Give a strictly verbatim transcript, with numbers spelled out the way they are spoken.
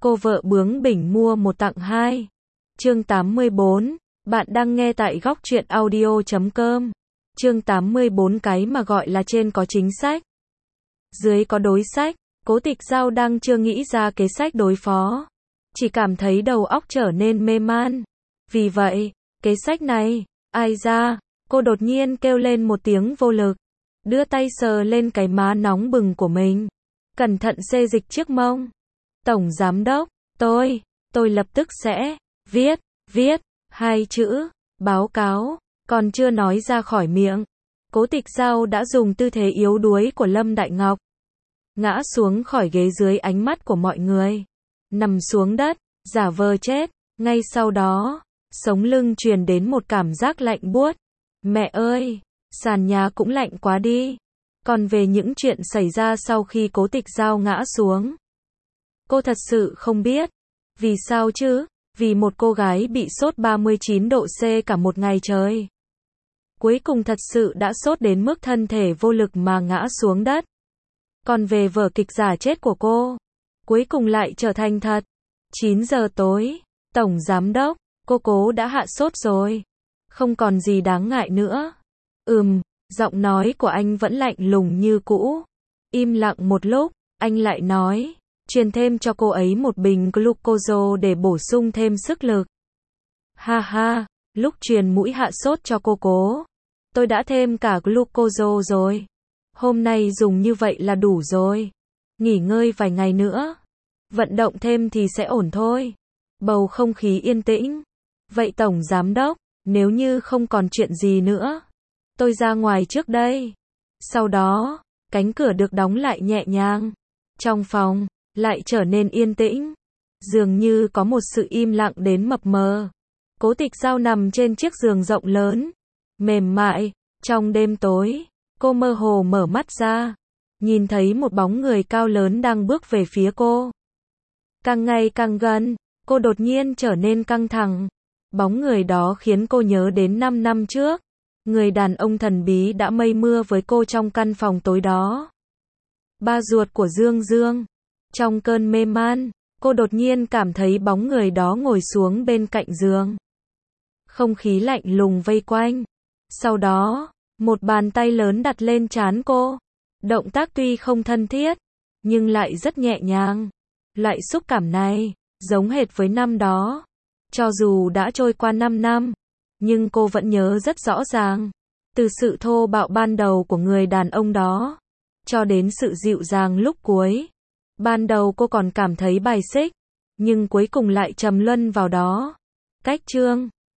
Cô vợ bướng bỉnh mua một tặng hai. Chương tám mươi bốn. Bạn đang nghe tại góc truyện audio chấm com. Chương tám mươi bốn. Cái mà gọi là trên có chính sách, dưới có đối sách. Cố Tịch Dao đang chưa nghĩ ra kế sách đối phó, chỉ cảm thấy đầu óc trở nên mê man. Vì vậy, kế sách này, ai ra? Cô đột nhiên kêu lên một tiếng vô lực, đưa tay sờ lên cái má nóng bừng của mình, cẩn thận xê dịch chiếc mông. Tổng giám đốc, tôi, tôi lập tức sẽ viết, viết, hai chữ, báo cáo, còn chưa nói ra khỏi miệng. Cố Tịch Dao đã dùng tư thế yếu đuối của Lâm Đại Ngọc, ngã xuống khỏi ghế dưới ánh mắt của mọi người, nằm xuống đất, giả vờ chết. Ngay sau đó, sống lưng truyền đến một cảm giác lạnh buốt. Mẹ ơi, sàn nhà cũng lạnh quá đi. Còn về những chuyện xảy ra sau khi Cố Tịch Dao ngã xuống, cô thật sự không biết. Vì sao chứ? Vì một cô gái bị sốt ba mươi chín độ C cả một ngày trời, cuối cùng thật sự đã sốt đến mức thân thể vô lực mà ngã xuống đất. Còn về vở kịch giả chết của cô, cuối cùng lại trở thành thật. chín giờ tối, Tổng Giám đốc, cô Cố đã hạ sốt rồi. Không còn gì đáng ngại nữa. Ừm, giọng nói của anh vẫn lạnh lùng như cũ. Im lặng một lúc, anh lại nói, truyền thêm cho cô ấy một bình glucose để bổ sung thêm sức lực. Ha ha, lúc truyền mũi hạ sốt cho cô Cố, tôi đã thêm cả glucose rồi. Hôm nay dùng như vậy là đủ rồi. Nghỉ ngơi vài ngày nữa, vận động thêm thì sẽ ổn thôi. Bầu không khí yên tĩnh. Vậy Tổng Giám đốc, nếu như không còn chuyện gì nữa, tôi ra ngoài trước đây. Sau đó, cánh cửa được đóng lại nhẹ nhàng. Trong phòng, lại trở nên yên tĩnh. Dường như có một sự im lặng đến mập mờ. Cố Tịch Dao nằm trên chiếc giường rộng lớn, mềm mại. Trong đêm tối, cô mơ hồ mở mắt ra, nhìn thấy một bóng người cao lớn đang bước về phía cô. Càng ngày càng gần, cô đột nhiên trở nên căng thẳng. Bóng người đó khiến cô nhớ đến năm năm trước, người đàn ông thần bí đã mây mưa với cô trong căn phòng tối đó. Ba ruột của Dương Dương. Trong cơn mê man, cô đột nhiên cảm thấy bóng người đó ngồi xuống bên cạnh giường. Không khí lạnh lùng vây quanh. Sau đó, một bàn tay lớn đặt lên trán cô. Động tác tuy không thân thiết, nhưng lại rất nhẹ nhàng. Loại xúc cảm này, giống hệt với năm đó. Cho dù đã trôi qua năm năm, nhưng cô vẫn nhớ rất rõ ràng. Từ sự thô bạo ban đầu của người đàn ông đó, cho đến sự dịu dàng lúc cuối. Ban đầu cô còn cảm thấy bài xích, nhưng cuối cùng lại trầm luân vào đó. Cách chương